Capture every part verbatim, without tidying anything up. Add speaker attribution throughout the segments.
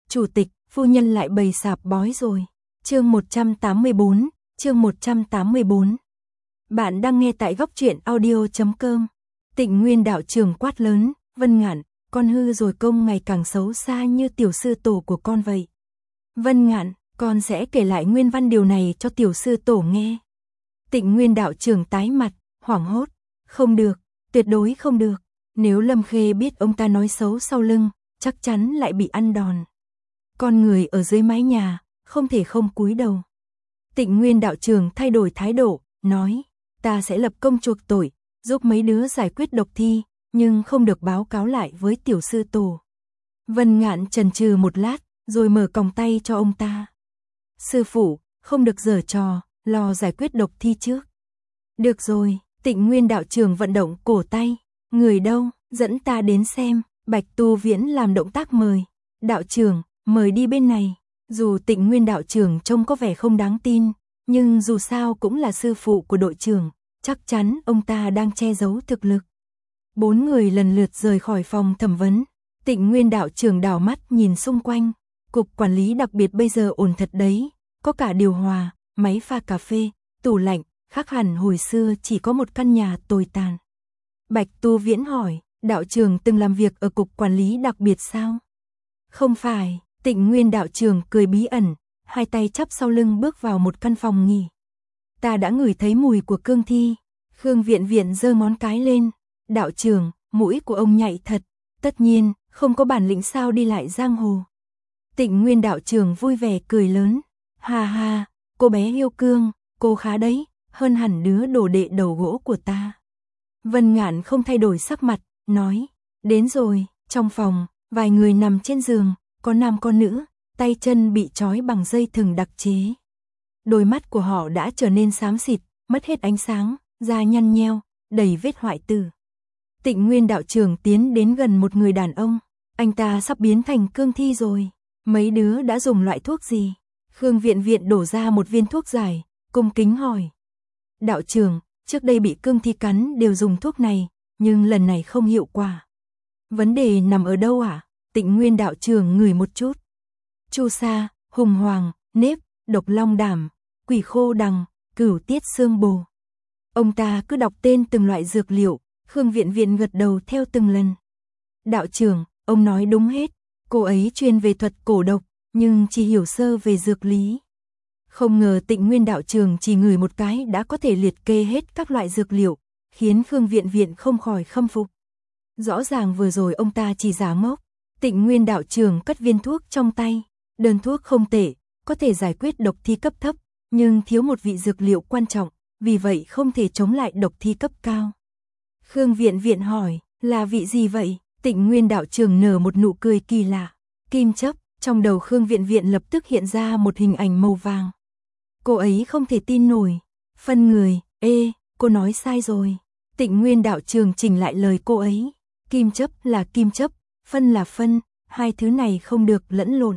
Speaker 1: Chủ tịch, phu nhân lại bày sạp bói rồi. Chương một trăm tám mươi bốn, chương một trăm tám mươi bốn. Bạn đang nghe tại góc truyện audio chấm com. Tịnh Nguyên đạo trưởng quát lớn, Vân Ngạn, con hư rồi công ngày càng xấu xa như tiểu sư tổ của con vậy. Vân Ngạn, con sẽ kể lại nguyên văn điều này cho tiểu sư tổ nghe. Tịnh Nguyên đạo trưởng tái mặt, hoảng hốt, không được, tuyệt đối không được. Nếu Lâm Khê biết ông ta nói xấu sau lưng, chắc chắn lại bị ăn đòn. Con người ở dưới mái nhà, không thể không cúi đầu. Tịnh Nguyên đạo trưởng thay đổi thái độ, nói, ta sẽ lập công chuộc tội, giúp mấy đứa giải quyết độc thi, nhưng không được báo cáo lại với tiểu sư tổ. Vân Ngạn chần chừ một lát, rồi mở còng tay cho ông ta. Sư phụ, không được giở trò, lo giải quyết độc thi trước. Được rồi, Tịnh Nguyên đạo trưởng vận động cổ tay, người đâu, dẫn ta đến xem. Bạch Tu Viễn làm động tác mời. Đạo trưởng, mời đi bên này. Dù Tịnh Nguyên đạo trưởng trông có vẻ không đáng tin, nhưng dù sao cũng là sư phụ của đội trưởng, chắc chắn ông ta đang che giấu thực lực. Bốn người lần lượt rời khỏi phòng thẩm vấn. Tịnh Nguyên đạo trưởng đảo mắt nhìn xung quanh. Cục quản lý đặc biệt bây giờ ổn thật đấy, có cả điều hòa, máy pha cà phê, tủ lạnh, khác hẳn hồi xưa chỉ có một căn nhà tồi tàn. Bạch Tu Viễn hỏi, đạo trưởng từng làm việc ở cục quản lý đặc biệt sao? Không phải, Tịnh Nguyên đạo trưởng cười bí ẩn, hai tay chắp sau lưng bước vào một căn phòng nghỉ. Ta đã ngửi thấy mùi của cương thi. Khương Viện Viện giơ ngón cái lên. Đạo trưởng, mũi của ông nhạy thật, tất nhiên, không có bản lĩnh sao đi lại giang hồ. Tịnh Nguyên đạo trưởng vui vẻ cười lớn, ha ha, cô bé yêu cương, cô khá đấy, hơn hẳn đứa đồ đệ đầu gỗ của ta. Vân Ngạn không thay đổi sắc mặt, nói, đến rồi. Trong phòng, vài người nằm trên giường, có nam có nữ, tay chân bị trói bằng dây thừng đặc chế. Đôi mắt của họ đã trở nên xám xịt, mất hết ánh sáng, da nhăn nheo, đầy vết hoại tử. Tịnh Nguyên đạo trưởng tiến đến gần một người đàn ông, anh ta sắp biến thành cương thi rồi. Mấy đứa đã dùng loại thuốc gì? Khương Viện Viện đổ ra một viên thuốc giải, cung kính hỏi. Đạo trưởng, trước đây bị cương thi cắn đều dùng thuốc này, nhưng lần này không hiệu quả. Vấn đề nằm ở đâu ạ? À? Tịnh Nguyên đạo trưởng ngửi một chút. Chu sa, hùng hoàng, nếp, độc long đảm, quỷ khô đằng, cửu tiết xương bồ. Ông ta cứ đọc tên từng loại dược liệu, Khương Viện Viện gật đầu theo từng lần. Đạo trưởng, ông nói đúng hết, cô ấy chuyên về thuật cổ độc, nhưng chỉ hiểu sơ về dược lý. Không ngờ Tịnh Nguyên đạo trưởng chỉ ngửi một cái đã có thể liệt kê hết các loại dược liệu, khiến Khương Viện Viện không khỏi khâm phục. Rõ ràng vừa rồi ông ta chỉ giả ngốc. Tịnh Nguyên đạo trưởng cất viên thuốc trong tay, đơn thuốc không tệ, có thể giải quyết độc thi cấp thấp, nhưng thiếu một vị dược liệu quan trọng, vì vậy không thể chống lại độc thi cấp cao. Khương Viện Viện hỏi, là vị gì vậy? Tịnh Nguyên đạo trưởng nở một nụ cười kỳ lạ. Kim chấp. Trong đầu Khương Viện Viện lập tức hiện ra một hình ảnh màu vàng. Cô ấy không thể tin nổi. Phân người, ê, cô nói sai rồi. Tịnh Nguyên đạo trưởng chỉnh lại lời cô ấy. Kim chấp là kim chấp, phân là phân, hai thứ này không được lẫn lộn.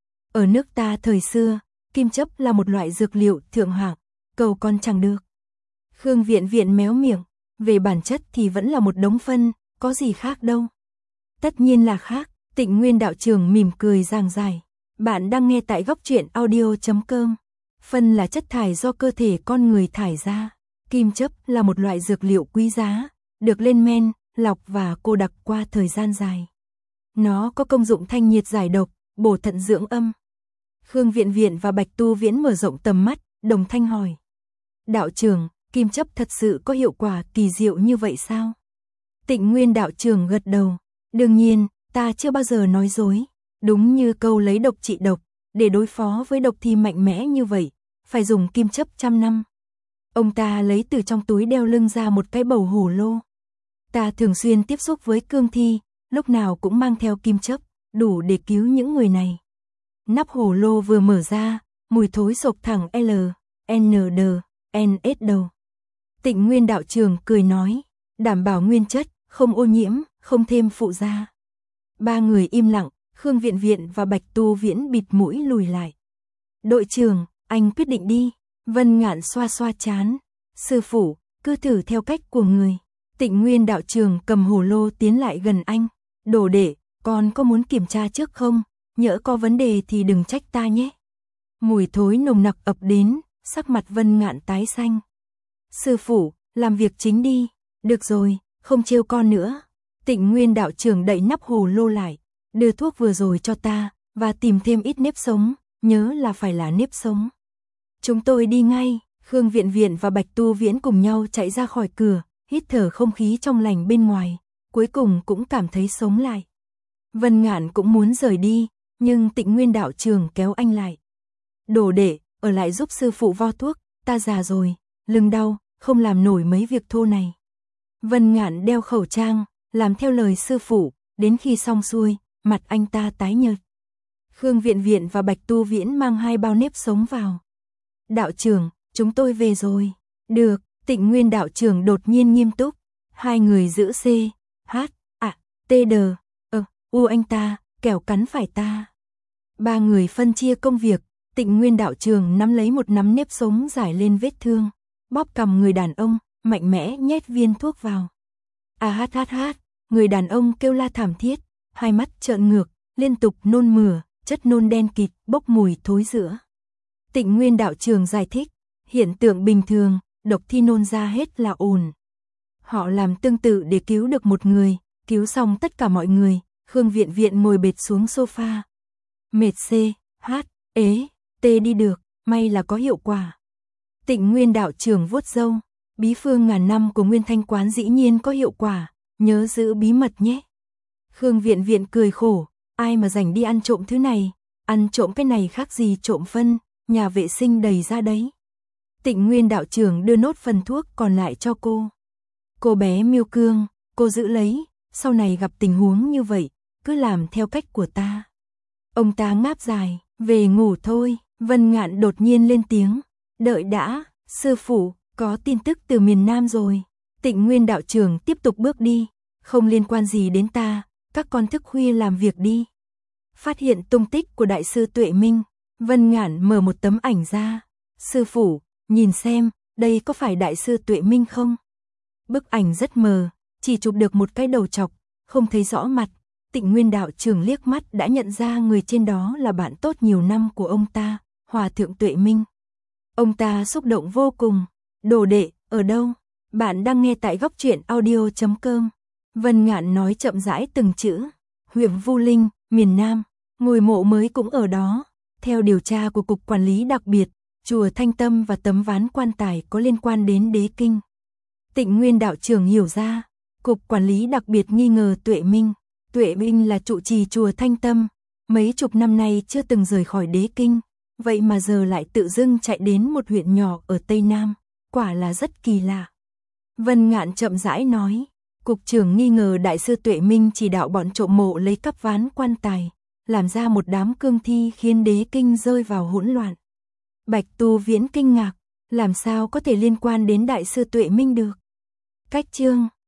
Speaker 1: Ở nước ta thời xưa, kim chấp là một loại dược liệu thượng hạng, cầu còn chẳng được. Khương Viện Viện méo miệng, về bản chất thì vẫn là một đống phân, có gì khác đâu. Tất nhiên là khác. Tịnh Nguyên đạo trưởng mỉm cười giảng giải. Bạn đang nghe tại góc truyện audio chấm com. Phân là chất thải do cơ thể con người thải ra. Kim chấp là một loại dược liệu quý giá, được lên men, lọc và cô đặc qua thời gian dài. Nó có công dụng thanh nhiệt giải độc, bổ thận dưỡng âm. Khương Viện Viện và Bạch Tu Viễn mở rộng tầm mắt, đồng thanh hỏi. Đạo trưởng, kim chấp thật sự có hiệu quả kỳ diệu như vậy sao? Tịnh Nguyên đạo trưởng gật đầu. Đương nhiên, ta chưa bao giờ nói dối. Đúng như câu lấy độc trị độc, để đối phó với độc thi mạnh mẽ như vậy, phải dùng kim chấp trăm năm. Ông ta lấy từ trong túi đeo lưng ra một cái bầu hổ lô. Ta thường xuyên tiếp xúc với cương thi, lúc nào cũng mang theo kim chấp, đủ để cứu những người này. Nắp hổ lô vừa mở ra, mùi thối sộc thẳng L, N D, N S đầu. Tịnh Nguyên đạo trưởng cười nói, đảm bảo nguyên chất, không ô nhiễm, không thêm phụ gia. Ba người im lặng, Khương Viện Viện và Bạch Tu Viễn bịt mũi lùi lại. Đội trưởng, anh quyết định đi. Vân Ngạn xoa xoa chán. Sư phụ, cứ thử theo cách của người. Tịnh Nguyên đạo trưởng cầm hồ lô tiến lại gần anh. Đồ đệ, con có muốn kiểm tra trước không? nhỡ có vấn đề thì đừng trách ta nhé. Mùi thối nồng nặc ập đến, sắc mặt Vân Ngạn tái xanh. Sư phụ, làm việc chính đi. Được rồi, không trêu con nữa. Tịnh Nguyên đạo trưởng đậy nắp hồ lô lại, đưa thuốc vừa rồi cho ta, và tìm thêm ít nếp sống, nhớ là phải là nếp sống. Chúng tôi đi ngay. Khương Viện Viện và Bạch Tu Viễn cùng nhau chạy ra khỏi cửa, hít thở không khí trong lành bên ngoài, cuối cùng cũng cảm thấy sống lại. Vân Ngạn cũng muốn rời đi, nhưng Tịnh Nguyên đạo trưởng kéo anh lại. Đồ đệ, ở lại giúp sư phụ vo thuốc, ta già rồi, lưng đau, không làm nổi mấy việc thô này. Vân Ngạn đeo khẩu trang, làm theo lời sư phụ, đến khi xong xuôi, mặt anh ta tái nhợt. Khương Viện Viện và Bạch Tu Viễn mang hai bao nếp sống vào. Đạo trưởng, chúng tôi về rồi. Được, Tịnh Nguyên đạo trưởng đột nhiên nghiêm túc. Hai người giữ C, H, à, T D, ờ, U anh ta, kẻo cắn phải ta. Ba người phân chia công việc, Tịnh Nguyên đạo trưởng nắm lấy một nắm nếp sống rải lên vết thương, bóp cằm người đàn ông, mạnh mẽ nhét viên thuốc vào. À hát hát hát, người đàn ông kêu la thảm thiết, hai mắt trợn ngược, liên tục nôn mửa, chất nôn đen kịt, bốc mùi thối rữa. Tịnh Nguyên đạo trưởng giải thích, hiện tượng bình thường, độc thi nôn ra hết là ổn. Họ làm tương tự để cứu được một người, cứu xong tất cả mọi người. Khương Viện Viện ngồi bệt xuống sofa. Mệt C, H, ế, T đi được, may là có hiệu quả. Tịnh Nguyên đạo trưởng vuốt râu, bí phương ngàn năm của Nguyên Thanh quán dĩ nhiên có hiệu quả, nhớ giữ bí mật nhé. Khương Viện Viện cười khổ, ai mà rảnh đi ăn trộm thứ này, ăn trộm cái này khác gì trộm phân, nhà vệ sinh đầy ra đấy. Tịnh Nguyên đạo trưởng đưa nốt phần thuốc còn lại cho cô. Cô bé Miêu Cương, cô giữ lấy, sau này gặp tình huống như vậy, cứ làm theo cách của ta. Ông ta ngáp dài, về ngủ thôi. Vân Ngạn đột nhiên lên tiếng, đợi đã, sư phụ, có tin tức từ miền Nam rồi. Tịnh Nguyên đạo trưởng tiếp tục bước đi, không liên quan gì đến ta, các con thức khuya làm việc đi. Phát hiện tung tích của đại sư Tuệ Minh, Vân Ngạn mở một tấm ảnh ra. Sư phụ, nhìn xem, đây có phải đại sư Tuệ Minh không? Bức ảnh rất mờ, chỉ chụp được một cái đầu trọc, không thấy rõ mặt. Tịnh Nguyên đạo trưởng liếc mắt đã nhận ra người trên đó là bạn tốt nhiều năm của ông ta, Hòa thượng Tuệ Minh. Ông ta xúc động vô cùng. Đồ đệ, ở đâu? Bạn đang nghe tại góc truyện audio chấm com. Vân Ngạn nói chậm rãi từng chữ. Huyện Vu Linh, miền Nam, ngôi mộ mới cũng ở đó. Theo điều tra của Cục Quản lý đặc biệt, chùa Thanh Tâm và tấm ván quan tài có liên quan đến đế kinh. Tịnh Nguyên đạo trưởng hiểu ra, Cục Quản lý đặc biệt nghi ngờ Tuệ Minh. Tuệ Minh là trụ trì chùa Thanh Tâm, mấy chục năm nay chưa từng rời khỏi đế kinh, vậy mà giờ lại tự dưng chạy đến một huyện nhỏ ở Tây Nam, quả là rất kỳ lạ. Vân Ngạn chậm rãi nói, cục trưởng nghi ngờ đại sư Tuệ Minh chỉ đạo bọn trộm mộ lấy cắp ván quan tài, làm ra một đám cương thi khiến đế kinh rơi vào hỗn loạn. Bạch Tu Viễn kinh ngạc, làm sao có thể liên quan đến đại sư Tuệ Minh được? Cách chương